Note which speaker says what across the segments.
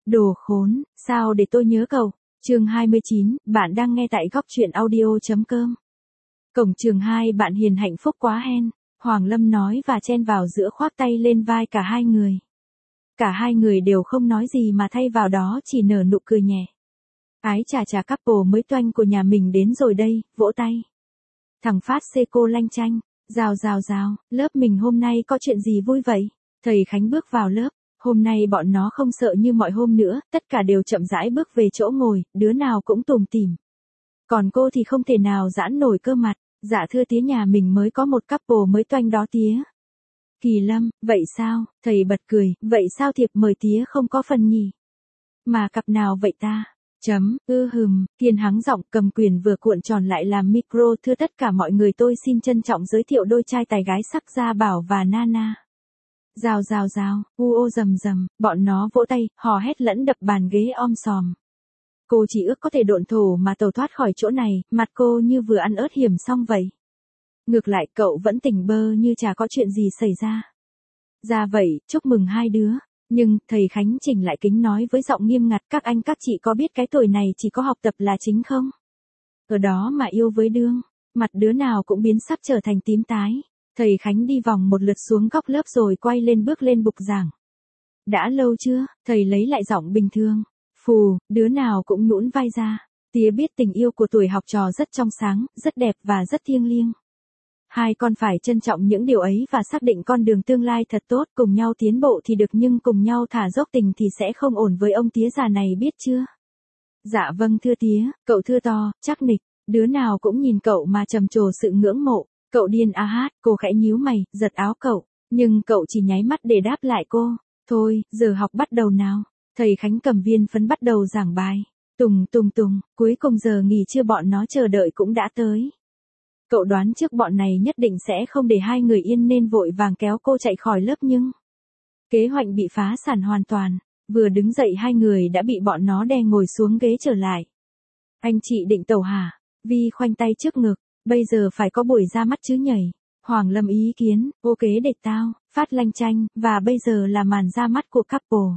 Speaker 1: Đồ khốn, sao để tôi nhớ cậu? Chương 29, bạn đang nghe tại góc truyện audio.com. Cổng trường 2 bạn hiền hạnh phúc quá hen, Hoàng Lâm nói và chen vào giữa khoác tay lên vai cả hai người. Cả hai người đều không nói gì mà thay vào đó chỉ nở nụ cười nhẹ. Ái chà chà, couple mới toanh của nhà mình đến rồi đây, vỗ tay. Thằng Phát xê cô lanh chanh, rào, lớp mình hôm nay có chuyện gì vui vậy? Thầy Khánh bước vào lớp, hôm nay bọn nó không sợ như mọi hôm nữa, tất cả đều chậm rãi bước về chỗ ngồi, đứa nào cũng tủm tỉm. Còn cô thì không thể nào giãn nổi cơ mặt, dạ thưa tía, nhà mình mới có một couple mới toanh đó tía. Kỳ Lâm, vậy sao? Thầy bật cười, vậy sao thiệp mời tía không có phần nhỉ? Mà cặp nào vậy ta? Kiên hắng giọng, cầm quyền vừa cuộn tròn lại làm micro. Thưa tất cả mọi người, tôi xin trân trọng giới thiệu đôi trai tài gái sắc Gia Bảo và Nana. Rào, rầm, bọn nó vỗ tay, hò hét lẫn đập bàn ghế om sòm. Cô chỉ ước có thể độn thổ mà tẩu thoát khỏi chỗ này, mặt cô như vừa ăn ớt hiểm xong vậy. Ngược lại cậu vẫn tỉnh bơ như chả có chuyện gì xảy ra. Ra vậy, chúc mừng hai đứa. Nhưng, thầy Khánh chỉnh lại kính nói với giọng nghiêm ngặt, các anh các chị có biết cái tuổi này chỉ có học tập là chính không? Ở đó mà yêu với đương, mặt đứa nào cũng biến sắp trở thành tím tái. Thầy Khánh đi vòng một lượt xuống góc lớp rồi quay lên bước lên bục giảng. Đã lâu chưa? Thầy lấy lại giọng bình thường. Phù, đứa nào cũng nhũn vai ra. Tía biết tình yêu của tuổi học trò rất trong sáng, rất đẹp và rất thiêng liêng. Hai con phải trân trọng những điều ấy và xác định con đường tương lai thật tốt, cùng nhau tiến bộ thì được nhưng cùng nhau thả dốc tình thì sẽ không ổn với ông tía già này biết chưa? Dạ vâng thưa tía, cậu thưa to, chắc nịch, đứa nào cũng nhìn cậu mà trầm trồ sự ngưỡng mộ. Cậu điên à hát, cô khẽ nhíu mày, giật áo cậu, nhưng cậu chỉ nháy mắt để đáp lại cô. Thôi, giờ học bắt đầu nào. Thầy Khánh cầm viên phấn bắt đầu giảng bài. Tùng, cuối cùng giờ nghỉ trưa bọn nó chờ đợi cũng đã tới. Cậu đoán trước bọn này nhất định sẽ không để hai người yên nên vội vàng kéo cô chạy khỏi lớp nhưng kế hoạch bị phá sản hoàn toàn. Vừa đứng dậy hai người đã bị bọn nó đè ngồi xuống ghế trở lại. Anh chị định tẩu hả? Vi khoanh tay trước ngực. Bây giờ phải có buổi ra mắt chứ nhảy. Hoàng Lâm ý kiến, ok để tao, Phát lanh chanh, và bây giờ là màn ra mắt của couple.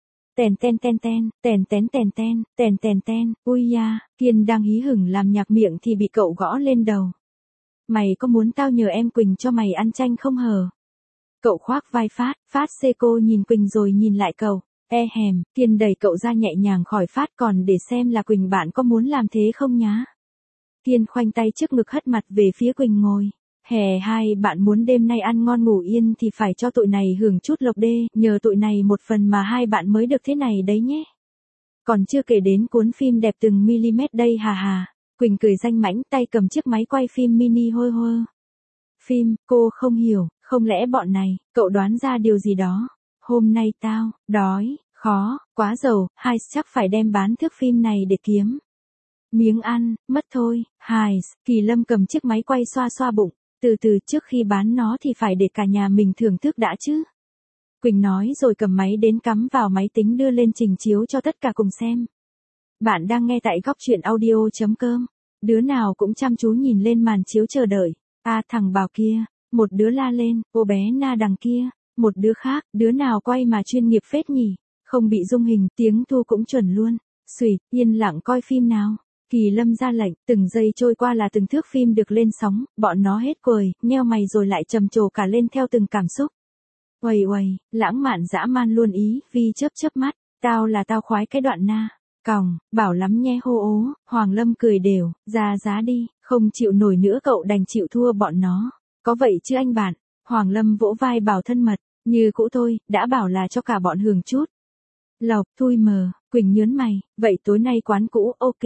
Speaker 1: Tèn, ui da, Kiên đang hí hửng làm nhạc miệng thì bị cậu gõ lên đầu. Mày có muốn tao nhờ em Quỳnh cho mày ăn chanh không hờ? Cậu khoác vai Phát xê cô nhìn Quỳnh rồi nhìn lại cậu. Kiên đẩy cậu ra nhẹ nhàng khỏi Phát, còn để xem là Quỳnh bạn có muốn làm thế không nhá. Kiên khoanh tay trước ngực hất mặt về phía Quỳnh ngồi. Hai bạn muốn đêm nay ăn ngon ngủ yên thì phải cho tụi này hưởng chút lộc đê, nhờ tụi này một phần mà hai bạn mới được thế này đấy nhé. Còn chưa kể đến cuốn phim đẹp từng mm đây hà. Quỳnh cười danh mãnh, tay cầm chiếc máy quay phim mini hôi. Phim, cô không hiểu, không lẽ bọn này, cậu đoán ra điều gì đó. Hôm nay tao, đói, khó, quá giàu, hai chắc phải đem bán thước phim này để kiếm miếng ăn, mất thôi. Kỳ Lâm cầm chiếc máy quay xoa bụng, từ trước khi bán nó thì phải để cả nhà mình thưởng thức đã chứ. Quỳnh nói rồi cầm máy đến cắm vào máy tính đưa lên trình chiếu cho tất cả cùng xem. Bạn đang nghe tại góc truyện audio.com. Đứa nào cũng chăm chú nhìn lên màn chiếu chờ đợi. Thằng Bảo kia, một đứa la lên, cô bé Na đằng kia, một đứa khác, đứa nào quay mà chuyên nghiệp phết nhỉ, không bị rung hình, tiếng thu cũng chuẩn luôn. Xuỵt, yên lặng coi phim nào. Kỳ Lâm ra lệnh, từng giây trôi qua là từng thước phim được lên sóng, bọn nó hết cười, nheo mày rồi lại trầm trồ cả lên theo từng cảm xúc. Uầy, lãng mạn dã man luôn ý, Vi chớp mắt, tao khoái cái đoạn Na. Còng, bảo lắm nhé hô ố. Hoàng Lâm cười đều, giá đi, không chịu nổi nữa cậu đành chịu thua bọn nó. Có vậy chứ anh bạn. Hoàng Lâm vỗ vai bảo thân mật, như cũ thôi, đã bảo là cho cả bọn hưởng chút. Lộc, thui mờ, Quỳnh nhớn mày, vậy tối nay quán cũ, ok.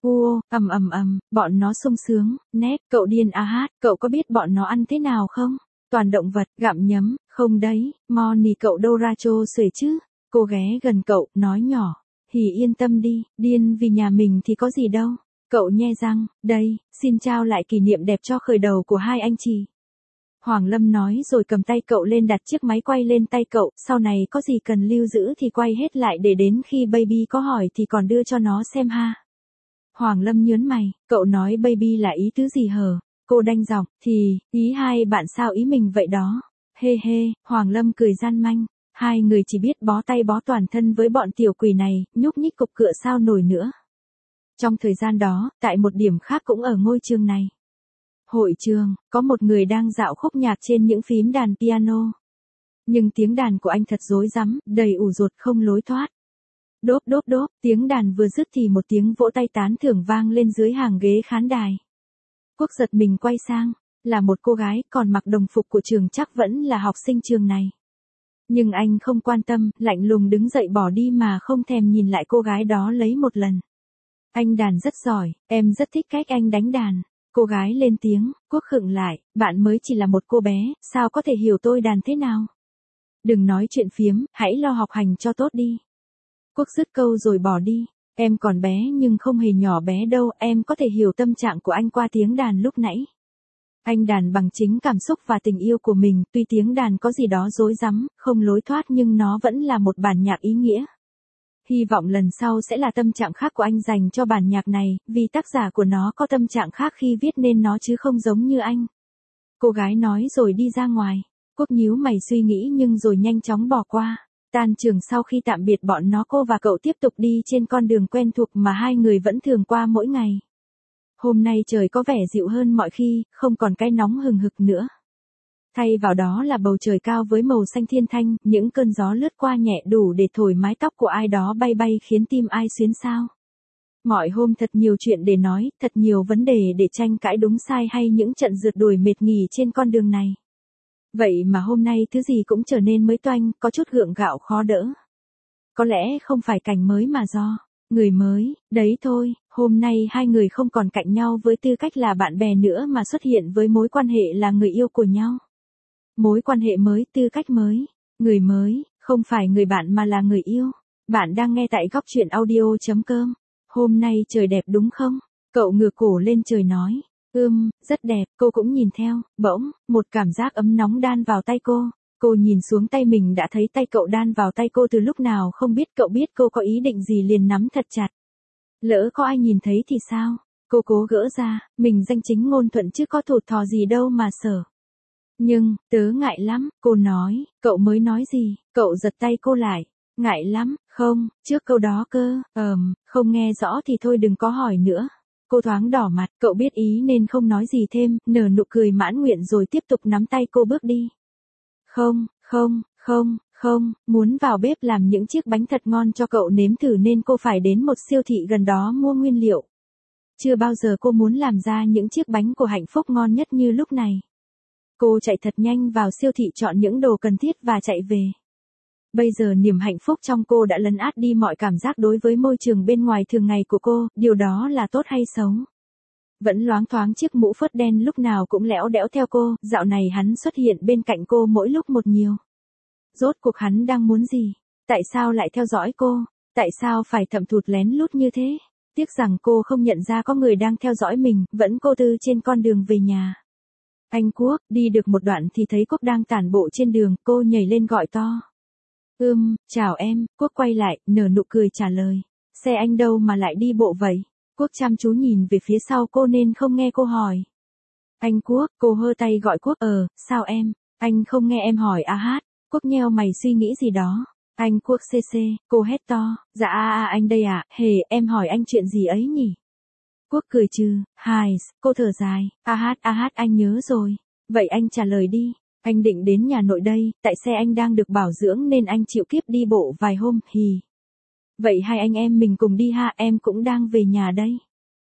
Speaker 1: Bọn nó sung sướng, nét, cậu điên à hát, cậu có biết bọn nó ăn thế nào không? Toàn động vật, gặm nhấm, không đấy, Moni cậu đâu ra trô xuể chứ? Cô ghé gần cậu, nói nhỏ, Hỉ yên tâm đi, điên vì nhà mình thì có gì đâu. Cậu nhe răng, đây, xin trao lại kỷ niệm đẹp cho khởi đầu của hai anh chị. Hoàng Lâm nói rồi cầm tay cậu lên đặt chiếc máy quay lên tay cậu, sau này có gì cần lưu giữ thì quay hết lại để đến khi baby có hỏi thì còn đưa cho nó xem ha. Hoàng Lâm nhớn mày, cậu nói baby là ý tứ gì hờ? Cô đanh giọng, thì, ý hai bạn sao ý mình vậy đó. Hoàng Lâm cười gian manh. Hai người chỉ biết bó tay bó toàn thân với bọn tiểu quỷ này, nhúc nhích cục cựa sao nổi nữa. Trong thời gian đó, tại một điểm khác cũng ở ngôi trường này. Hội trường, có một người đang dạo khúc nhạc trên những phím đàn piano. Nhưng tiếng đàn của anh thật rối rắm, đầy ủ rột không lối thoát. Đốp đốp đốp, tiếng đàn vừa dứt thì một tiếng vỗ tay tán thưởng vang lên dưới hàng ghế khán đài. Quốc giật mình quay sang, là một cô gái còn mặc đồng phục của trường, chắc vẫn là học sinh trường này. Nhưng anh không quan tâm, lạnh lùng đứng dậy bỏ đi mà không thèm nhìn lại cô gái đó lấy một lần. Anh đàn rất giỏi, em rất thích cách anh đánh đàn. Cô gái lên tiếng, Quốc khựng lại, bạn mới chỉ là một cô bé, sao có thể hiểu tôi đàn thế nào? Đừng nói chuyện phiếm, hãy lo học hành cho tốt đi. Quốc dứt câu rồi bỏ đi, em còn bé nhưng không hề nhỏ bé đâu, em có thể hiểu tâm trạng của anh qua tiếng đàn lúc nãy. Anh đàn bằng chính cảm xúc và tình yêu của mình, tuy tiếng đàn có gì đó rối rắm, không lối thoát nhưng nó vẫn là một bản nhạc ý nghĩa. Hy vọng lần sau sẽ là tâm trạng khác của anh dành cho bản nhạc này, vì tác giả của nó có tâm trạng khác khi viết nên nó chứ không giống như anh. Cô gái nói rồi đi ra ngoài. Quốc nhíu mày suy nghĩ nhưng rồi nhanh chóng bỏ qua. Tan trường sau khi tạm biệt bọn nó, cô và cậu tiếp tục đi trên con đường quen thuộc mà hai người vẫn thường qua mỗi ngày. Hôm nay trời có vẻ dịu hơn mọi khi, không còn cái nóng hừng hực nữa. Thay vào đó là bầu trời cao với màu xanh thiên thanh, những cơn gió lướt qua nhẹ đủ để thổi mái tóc của ai đó bay bay khiến tim ai xuyến xao. Mọi hôm thật nhiều chuyện để nói, thật nhiều vấn đề để tranh cãi đúng sai hay những trận rượt đuổi mệt nghỉ trên con đường này. Vậy mà hôm nay thứ gì cũng trở nên mới toanh, có chút gượng gạo khó đỡ. Có lẽ không phải cảnh mới mà do người mới, đấy thôi, hôm nay hai người không còn cạnh nhau với tư cách là bạn bè nữa mà xuất hiện với mối quan hệ là người yêu của nhau. Mối quan hệ mới, tư cách mới, người mới, không phải người bạn mà là người yêu. Bạn đang nghe tại góc truyện audio.com. Hôm nay trời đẹp đúng không? Cậu ngửa cổ lên trời nói. Rất đẹp, cô cũng nhìn theo, bỗng, một cảm giác ấm nóng đan vào tay cô. Cô nhìn xuống tay mình đã thấy tay cậu đan vào tay cô từ lúc nào không biết, cậu biết cô có ý định gì liền nắm thật chặt. Lỡ có ai nhìn thấy thì sao? Cô cố gỡ ra, mình danh chính ngôn thuận chứ có thụt thò gì đâu mà sợ. Nhưng, tớ ngại lắm, cô nói, cậu mới nói gì, cậu giật tay cô lại. Ngại lắm, không, trước câu đó cơ, không nghe rõ thì thôi đừng có hỏi nữa. Cô thoáng đỏ mặt, cậu biết ý nên không nói gì thêm, nở nụ cười mãn nguyện rồi tiếp tục nắm tay cô bước đi. Không, muốn vào bếp làm những chiếc bánh thật ngon cho cậu nếm thử nên cô phải đến một siêu thị gần đó mua nguyên liệu. Chưa bao giờ cô muốn làm ra những chiếc bánh của hạnh phúc ngon nhất như lúc này. Cô chạy thật nhanh vào siêu thị chọn những đồ cần thiết và chạy về. Bây giờ niềm hạnh phúc trong cô đã lấn át đi mọi cảm giác đối với môi trường bên ngoài thường ngày của cô, điều đó là tốt hay xấu. Vẫn loáng thoáng chiếc mũ phớt đen lúc nào cũng lẽo đẽo theo cô, dạo này hắn xuất hiện bên cạnh cô mỗi lúc một nhiều. Rốt cuộc hắn đang muốn gì? Tại sao lại theo dõi cô? Tại sao phải thầm thụt lén lút như thế? Tiếc rằng cô không nhận ra có người đang theo dõi mình, vẫn cô tư trên con đường về nhà. Anh Quốc, đi được một đoạn thì thấy Quốc đang tản bộ trên đường, cô nhảy lên gọi to. Chào em, Quốc quay lại, nở nụ cười trả lời. Xe anh đâu mà lại đi bộ vậy? Quốc chăm chú nhìn về phía sau cô nên không nghe cô hỏi. Anh Quốc, cô hơ tay gọi Quốc, sao em? Anh không nghe em hỏi à hát. Quốc nheo mày suy nghĩ gì đó. Anh Quốc cc, cô hét to, dạ anh đây à, hề, em hỏi anh chuyện gì ấy nhỉ? Quốc cười trừ, cô thở dài, hát anh nhớ rồi. Vậy anh trả lời đi. Anh định đến nhà nội đây, tại xe anh đang được bảo dưỡng nên anh chịu kiếp đi bộ vài hôm, hì. Vậy hai anh em mình cùng đi ha, em cũng đang về nhà đây.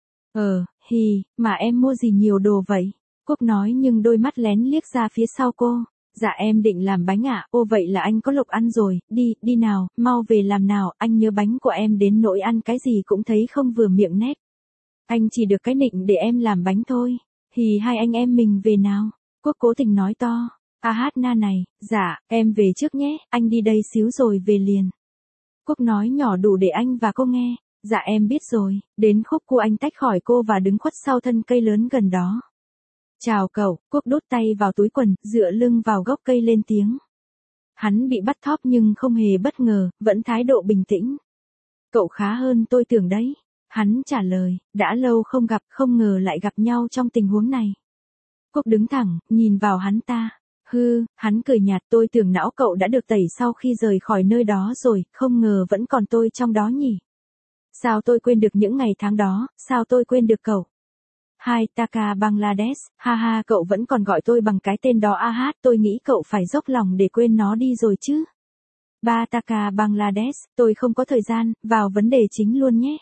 Speaker 1: Mà em mua gì nhiều đồ vậy? Quốc nói nhưng đôi mắt lén liếc ra phía sau cô. Dạ em định làm bánh ạ, vậy là anh có lộc ăn rồi, đi nào, mau về làm nào, anh nhớ bánh của em đến nỗi ăn cái gì cũng thấy không vừa miệng nét. Anh chỉ được cái nịnh để em làm bánh thôi, hai anh em mình về nào. Quốc cố tình nói to, na này, dạ, em về trước nhé, anh đi đây xíu rồi về liền. Quốc nói nhỏ đủ để anh và cô nghe, dạ em biết rồi, đến khúc cua anh tách khỏi cô và đứng khuất sau thân cây lớn gần đó. Chào cậu, Quốc đút tay vào túi quần, dựa lưng vào gốc cây lên tiếng. Hắn bị bắt thóp nhưng không hề bất ngờ, vẫn thái độ bình tĩnh. Cậu khá hơn tôi tưởng đấy. Hắn trả lời, đã lâu không gặp, không ngờ lại gặp nhau trong tình huống này. Quốc đứng thẳng, nhìn vào hắn ta. Hắn cười nhạt, tôi tưởng não cậu đã được tẩy sau khi rời khỏi nơi đó rồi, không ngờ vẫn còn tôi trong đó nhỉ. Sao tôi quên được những ngày tháng đó, sao tôi quên được cậu. Hai Taka Bangladesh, ha ha, cậu vẫn còn gọi tôi bằng cái tên đó à hát, tôi nghĩ cậu phải dốc lòng để quên nó đi rồi chứ. Ba Taka Bangladesh, tôi không có thời gian, vào vấn đề chính luôn nhé.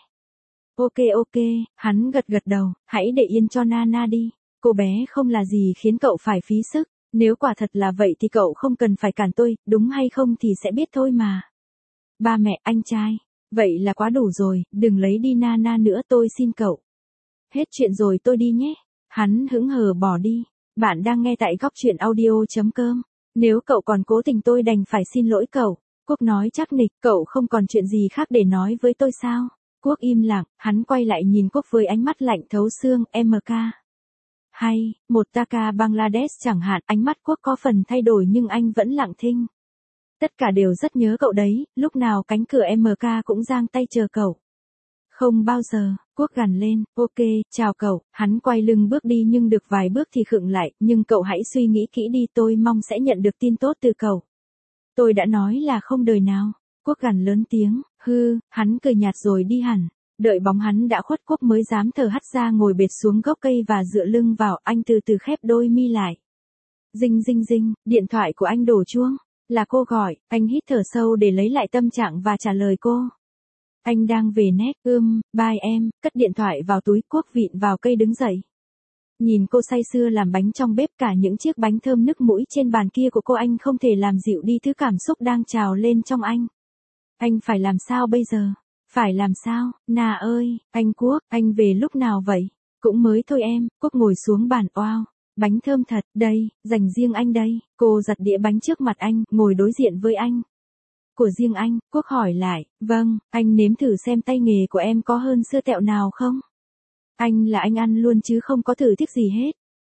Speaker 1: Ok, hắn gật đầu, hãy để yên cho Nana đi. Cô bé không là gì khiến cậu phải phí sức, nếu quả thật là vậy thì cậu không cần phải cản tôi, đúng hay không thì sẽ biết thôi mà. Ba mẹ, anh trai, vậy là quá đủ rồi, đừng lấy đi Nana nữa tôi xin cậu. Hết chuyện rồi tôi đi nhé. Hắn hững hờ bỏ đi. Bạn đang nghe tại góc truyện audio.com. Nếu cậu còn cố tình tôi đành phải xin lỗi cậu. Quốc nói chắc nịch, cậu không còn chuyện gì khác để nói với tôi sao? Quốc im lặng, hắn quay lại nhìn Quốc với ánh mắt lạnh thấu xương, MK. Hay, một Taka Bangladesh chẳng hạn, ánh mắt Quốc có phần thay đổi nhưng anh vẫn lặng thinh. Tất cả đều rất nhớ cậu đấy, lúc nào cánh cửa MK cũng giang tay chờ cậu. Không bao giờ, Quốc gằn lên, ok, chào cậu, hắn quay lưng bước đi nhưng được vài bước thì khựng lại, nhưng cậu hãy suy nghĩ kỹ đi, tôi mong sẽ nhận được tin tốt từ cậu. Tôi đã nói là không đời nào, Quốc gằn lớn tiếng, hắn cười nhạt rồi đi hẳn, đợi bóng hắn đã khuất Quốc mới dám thở hắt ra ngồi bệt xuống gốc cây và dựa lưng vào, anh từ từ khép đôi mi lại. Dinh, điện thoại của anh đổ chuông, là cô gọi, anh hít thở sâu để lấy lại tâm trạng và trả lời cô. Anh đang về nét, bye em, cất điện thoại vào túi, Quốc vịn vào cây đứng dậy. Nhìn cô say sưa làm bánh trong bếp, cả những chiếc bánh thơm nức mũi trên bàn kia của cô, anh không thể làm dịu đi thứ cảm xúc đang trào lên trong anh. Anh phải làm sao bây giờ? Phải làm sao? Nà ơi, anh Quốc, anh về lúc nào vậy? Cũng mới thôi em, Quốc ngồi xuống bàn, oao. Bánh thơm thật, đây, dành riêng anh đây. Cô giật đĩa bánh trước mặt anh, ngồi đối diện với anh. Của riêng anh, Quốc hỏi lại, vâng, anh nếm thử xem tay nghề của em có hơn sưa tẹo nào không? Anh là anh ăn luôn chứ không có thử thích gì hết.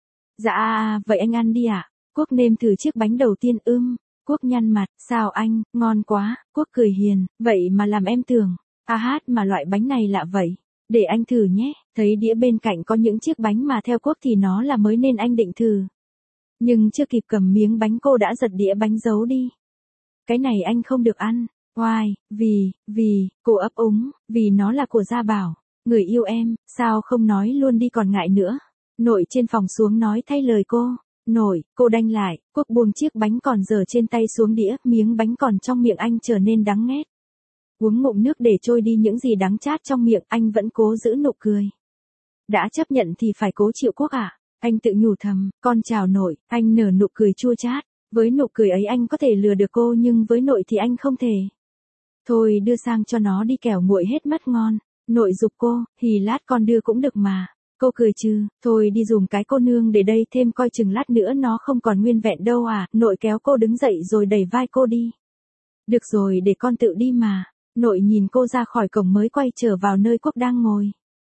Speaker 1: Dạ vậy anh ăn đi ạ. Quốc nêm thử chiếc bánh đầu tiên, Quốc nhăn mặt, sao anh, ngon quá, Quốc cười hiền, vậy mà làm em tưởng, mà loại bánh này lạ vậy. Để anh thử nhé, thấy đĩa bên cạnh có những chiếc bánh mà theo Quốc thì nó là mới nên anh định thử. Nhưng chưa kịp cầm miếng bánh cô đã giật đĩa bánh giấu đi. Cái này anh không được ăn. Why, vì, cô ấp úng, vì nó là của Gia Bảo. Người yêu em, sao không nói luôn đi còn ngại nữa. Nội trên phòng xuống nói thay lời cô. Nội, cô đanh lại, Quốc buông chiếc bánh còn dở trên tay xuống đĩa, miếng bánh còn trong miệng anh trở nên đắng nghét. Uống ngụm nước để trôi đi những gì đắng chát trong miệng, anh vẫn cố giữ nụ cười. Đã chấp nhận thì phải cố chịu Quốc à? Anh tự nhủ thầm, con chào nội, anh nở nụ cười chua chát. Với nụ cười ấy anh có thể lừa được cô nhưng với nội thì anh không thể. Thôi đưa sang cho nó đi kẻo nguội hết mất ngon. Nội giục cô, thì lát con đưa cũng được mà. Cô cười trừ, thôi đi dùng cái cô nương để đây thêm coi chừng lát nữa nó không còn nguyên vẹn đâu à. Nội kéo cô đứng dậy rồi đẩy vai cô đi. Được rồi để con tự đi mà. Nội nhìn cô ra khỏi cổng mới quay trở vào nơi Quốc đang ngồi.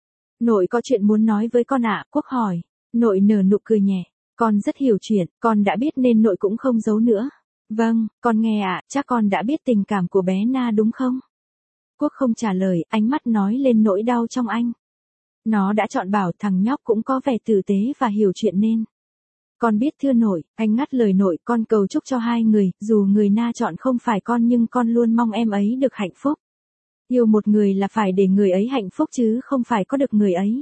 Speaker 1: Nội có chuyện muốn nói với con ạ, Quốc hỏi. Nội nở nụ cười nhẹ. Con rất hiểu chuyện, con đã biết nên nội cũng không giấu nữa. Vâng, con nghe ạ, chắc con đã biết tình cảm của bé Na đúng không? Quốc không trả lời, ánh mắt nói lên nỗi đau trong anh. Nó đã chọn Bảo, thằng nhóc cũng có vẻ tử tế và hiểu chuyện nên. Con biết thưa nội, anh ngắt lời nội, con cầu chúc cho hai người, dù người Na chọn không phải con nhưng con luôn mong em ấy được hạnh phúc. Yêu một người là phải để người ấy hạnh phúc chứ không phải có được người ấy.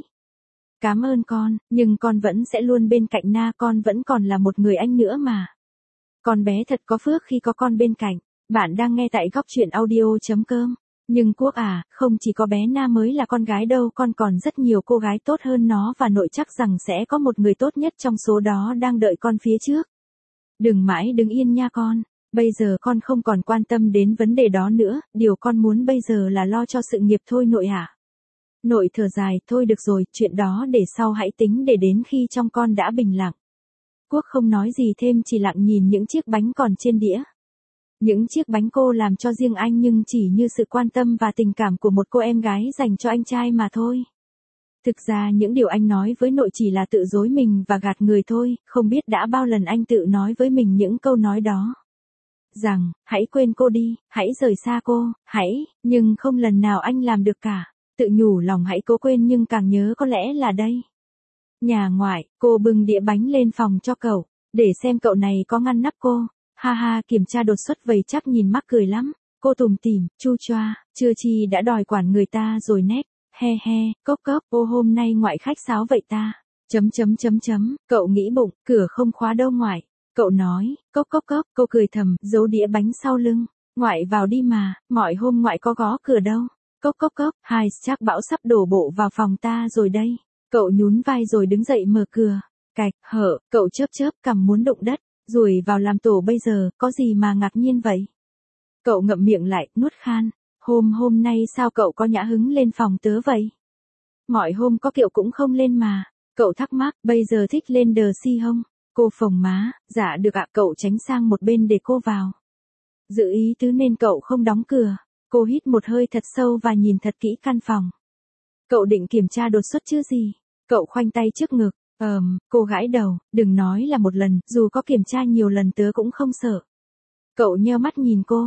Speaker 1: Cảm ơn con, nhưng con vẫn sẽ luôn bên cạnh Na, con vẫn còn là một người anh nữa mà. Con bé thật có phước khi có con bên cạnh. Bạn đang nghe tại góc truyện audio.com. Nhưng Quốc à, không chỉ có bé Na mới là con gái đâu, con còn rất nhiều cô gái tốt hơn nó và nội chắc rằng sẽ có một người tốt nhất trong số đó đang đợi con phía trước. Đừng mãi đứng yên nha con. Bây giờ con không còn quan tâm đến vấn đề đó nữa, điều con muốn bây giờ là lo cho sự nghiệp thôi nội ạ. Nội thở dài, thôi được rồi, chuyện đó để sau hãy tính, để đến khi trong con đã bình lặng. Quốc không nói gì thêm, chỉ lặng nhìn những chiếc bánh còn trên đĩa. Những chiếc bánh cô làm cho riêng anh nhưng chỉ như sự quan tâm và tình cảm của một cô em gái dành cho anh trai mà thôi. Thực ra những điều anh nói với nội chỉ là tự dối mình và gạt người thôi, không biết đã bao lần anh tự nói với mình những câu nói đó. Rằng, hãy quên cô đi, hãy rời xa cô, nhưng không lần nào anh làm được cả. Tự nhủ lòng hãy cố quên nhưng càng nhớ có lẽ là đây. Nhà ngoại, cô bưng đĩa bánh lên phòng cho cậu. để xem cậu này có ngăn nắp cô. Ha ha, kiểm tra đột xuất vầy chắc nhìn mắc cười lắm. Cô tủm tỉm, chu choa, chưa chi đã đòi quản người ta rồi nét. He he, cốc cốc, ô hôm nay ngoại khách sáo vậy ta. Cậu nghĩ bụng, cửa không khóa đâu ngoại. Cậu nói, cốc cốc cốc, cô cười thầm, giấu đĩa bánh sau lưng. Ngoại vào đi mà, mọi hôm ngoại có gõ cửa đâu. Cốc cốc cốc, hai chắc bão sắp đổ bộ vào phòng ta rồi đây. Cậu nhún vai rồi đứng dậy mở cửa. Cạch, hở, cậu chớp cằm muốn đụng đất. Rùi vào làm tổ bây giờ, có gì mà ngạc nhiên vậy? Cậu ngậm miệng lại, nuốt khan. Hôm nay sao cậu có nhã hứng lên phòng tớ vậy? Mọi hôm có kiệu cũng không lên mà. Cậu thắc mắc, bây giờ thích lên đờ si hông? Cô phồng má, dạ được ạ, cậu tránh sang một bên để cô vào. Dự ý tứ nên cậu không đóng cửa. Cô hít một hơi thật sâu và nhìn thật kỹ căn phòng. Cậu định kiểm tra đột xuất chứ gì? Cậu khoanh tay trước ngực. Cô gãi đầu, đừng nói là một lần, dù có kiểm tra nhiều lần tớ cũng không sợ. Cậu nheo mắt nhìn cô.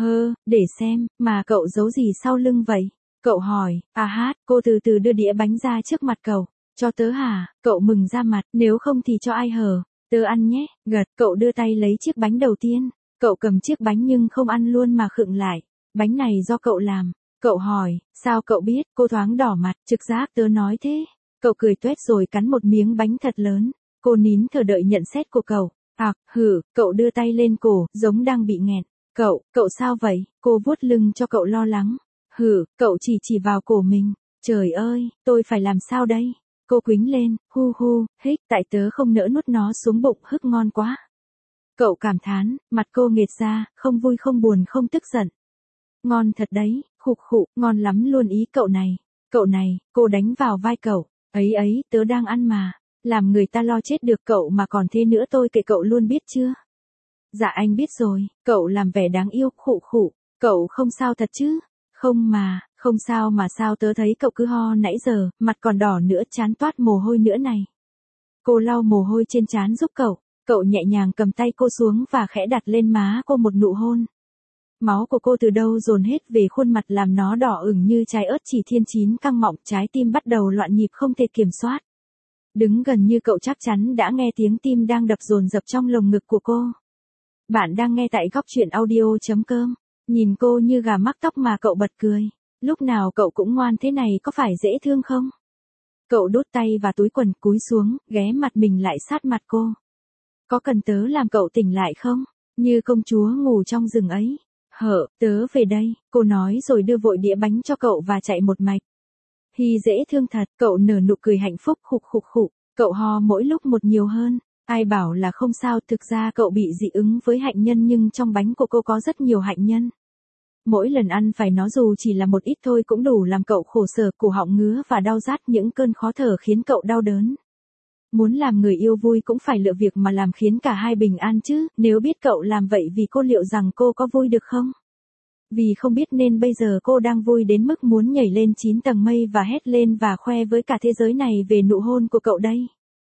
Speaker 1: Để xem, mà cậu giấu gì sau lưng vậy? Cậu hỏi, cô từ từ đưa đĩa bánh ra trước mặt cậu. Cho tớ hả? Cậu mừng ra mặt, nếu không thì cho ai hở? Tớ ăn nhé, gật, cậu đưa tay lấy chiếc bánh đầu tiên. Cậu cầm chiếc bánh nhưng không ăn luôn mà khựng lại. Bánh này do cậu làm. Cậu hỏi, sao cậu biết? Cô thoáng đỏ mặt, trực giác tớ nói thế. Cậu cười tuét rồi cắn một miếng bánh thật lớn. Cô nín thở đợi nhận xét của cậu. Cậu đưa tay lên cổ, giống đang bị nghẹn. Cậu sao vậy? Cô vuốt lưng cho cậu lo lắng. Cậu chỉ vào cổ mình. Trời ơi, tôi phải làm sao đây? Cô quĩnh lên, hích, tại tớ không nỡ nuốt nó xuống bụng, hức ngon quá. Cậu cảm thán, mặt cô nghệt ra, không vui không buồn không tức giận. Ngon thật đấy, ngon lắm luôn ý cậu này, cô đánh vào vai cậu. Ấy, tớ đang ăn mà. Làm người ta lo chết được cậu mà còn thế nữa tôi kệ cậu luôn biết chưa? Dạ anh biết rồi, cậu làm vẻ đáng yêu, cậu không sao thật chứ? Không sao mà sao tớ thấy cậu cứ ho nãy giờ, mặt còn đỏ nữa, trán toát mồ hôi nữa này. Cô lau mồ hôi trên trán giúp cậu nhẹ nhàng cầm tay cô xuống và khẽ đặt lên má cô một nụ hôn. Máu của cô từ đâu dồn hết về khuôn mặt làm nó đỏ ửng như trái ớt chỉ thiên chín căng mọng, trái tim bắt đầu loạn nhịp không thể kiểm soát. Đứng gần như cậu chắc chắn đã nghe tiếng tim đang đập dồn dập trong lồng ngực của cô. Bạn đang nghe tại góc truyện audio.com. Nhìn cô như gà mắc tóc mà cậu bật cười. Lúc nào cậu cũng ngoan thế này có phải dễ thương không? Cậu đút tay vào túi quần cúi xuống, ghé mặt mình lại sát mặt cô. Có cần tớ làm cậu tỉnh lại không? Như công chúa ngủ trong rừng ấy. Tớ về đây, cô nói rồi đưa vội đĩa bánh cho cậu và chạy một mạch. Dễ thương thật, cậu nở nụ cười hạnh phúc, cậu ho mỗi lúc một nhiều hơn. Ai bảo là không sao, thực ra cậu bị dị ứng với hạnh nhân nhưng trong bánh của cô có rất nhiều hạnh nhân. Mỗi lần ăn phải nó dù chỉ là một ít thôi cũng đủ làm cậu khổ sở, cổ họng ngứa và đau rát, những cơn khó thở khiến cậu đau đớn. Muốn làm người yêu vui cũng phải lựa việc mà làm khiến cả hai bình an chứ, nếu biết cậu làm vậy vì cô liệu rằng cô có vui được không? Vì không biết nên bây giờ cô đang vui đến mức muốn nhảy lên 9 tầng mây và hét lên và khoe với cả thế giới này về nụ hôn của cậu đây.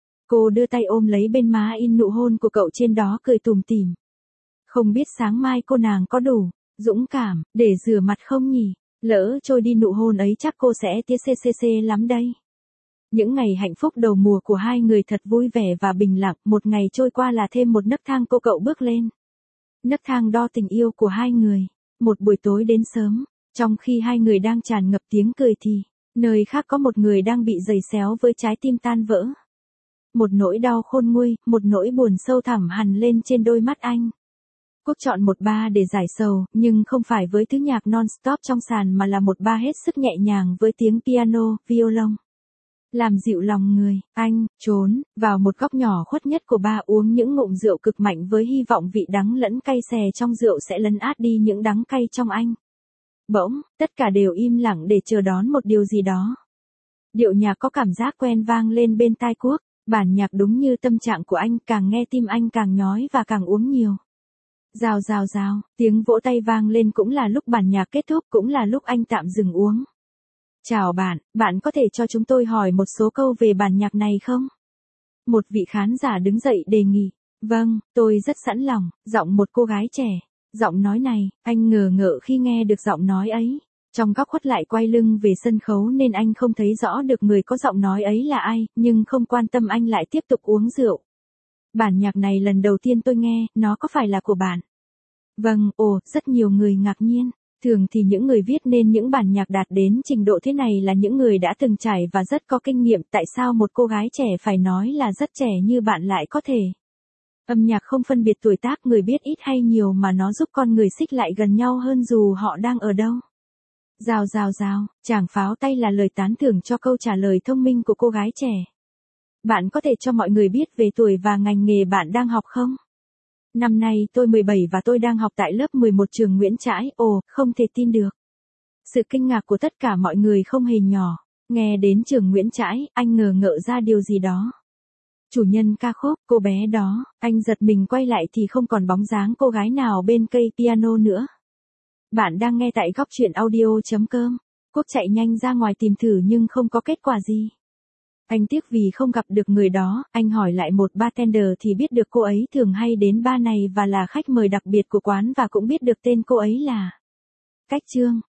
Speaker 1: Cô đưa tay ôm lấy bên má in nụ hôn của cậu trên đó, cười tủm tỉm. Không biết sáng mai cô nàng có đủ dũng cảm để rửa mặt không nhỉ? Lỡ trôi đi nụ hôn ấy chắc cô sẽ tía cc lắm đây. Những ngày hạnh phúc đầu mùa của hai người thật vui vẻ và bình lặng, một ngày trôi qua là thêm một nấc thang cậu bước lên. Nấc thang đo tình yêu của hai người. Một buổi tối đến sớm, trong khi hai người đang tràn ngập tiếng cười thì, nơi khác có một người đang bị giày xéo với trái tim tan vỡ. Một nỗi đau khôn nguôi, một nỗi buồn sâu thẳm hằn lên trên đôi mắt anh. Quốc chọn một bar để giải sầu, nhưng không phải với thứ nhạc non-stop trong sàn mà là một bar hết sức nhẹ nhàng với tiếng piano, violon. Làm dịu lòng người, anh trốn vào một góc nhỏ khuất nhất của bar, uống những ngụm rượu cực mạnh với hy vọng vị đắng lẫn cay xè trong rượu sẽ lấn át đi những đắng cay trong anh. Bỗng, tất cả đều im lặng để chờ đón một điều gì đó. Điệu nhạc có cảm giác quen vang lên bên tai Quốc, bản nhạc đúng như tâm trạng của anh, càng nghe tim anh càng nhói và càng uống nhiều. Rào, tiếng vỗ tay vang lên, cũng là lúc bản nhạc kết thúc, cũng là lúc anh tạm dừng uống. Chào bạn có thể cho chúng tôi hỏi một số câu về bản nhạc này không? Một vị khán giả đứng dậy đề nghị. Vâng, tôi rất sẵn lòng, giọng một cô gái trẻ. Giọng nói này, anh ngờ ngợ khi nghe được giọng nói ấy. Trong góc khuất lại quay lưng về sân khấu nên anh không thấy rõ được người có giọng nói ấy là ai, nhưng không quan tâm anh lại tiếp tục uống rượu. Bản nhạc này lần đầu tiên tôi nghe, nó có phải là của bạn? Vâng, rất nhiều người ngạc nhiên. Thường thì những người viết nên những bản nhạc đạt đến trình độ thế này là những người đã từng trải và rất có kinh nghiệm. Tại sao một cô gái trẻ phải nói là rất trẻ như bạn lại có thể? Âm nhạc không phân biệt tuổi tác, người biết ít hay nhiều mà nó giúp con người xích lại gần nhau hơn dù họ đang ở đâu. Rào rào rào, chàng pháo tay là lời tán thưởng cho câu trả lời thông minh của cô gái trẻ. Bạn có thể cho mọi người biết về tuổi và ngành nghề bạn đang học không? Năm nay tôi 17 và tôi đang học tại lớp 11 trường Nguyễn Trãi. Không thể tin được. Sự kinh ngạc của tất cả mọi người không hề nhỏ. Nghe đến trường Nguyễn Trãi, anh ngờ ngợ ra điều gì đó. Chủ nhân ca khúc, cô bé đó, anh giật mình quay lại thì không còn bóng dáng cô gái nào bên cây piano nữa. Bạn đang nghe tại góc truyện audio.com. Quốc chạy nhanh ra ngoài tìm thử nhưng không có kết quả gì. Anh tiếc vì không gặp được người đó, anh hỏi lại một bartender thì biết được cô ấy thường hay đến bar này và là khách mời đặc biệt của quán và cũng biết được tên cô ấy là Cách Trương.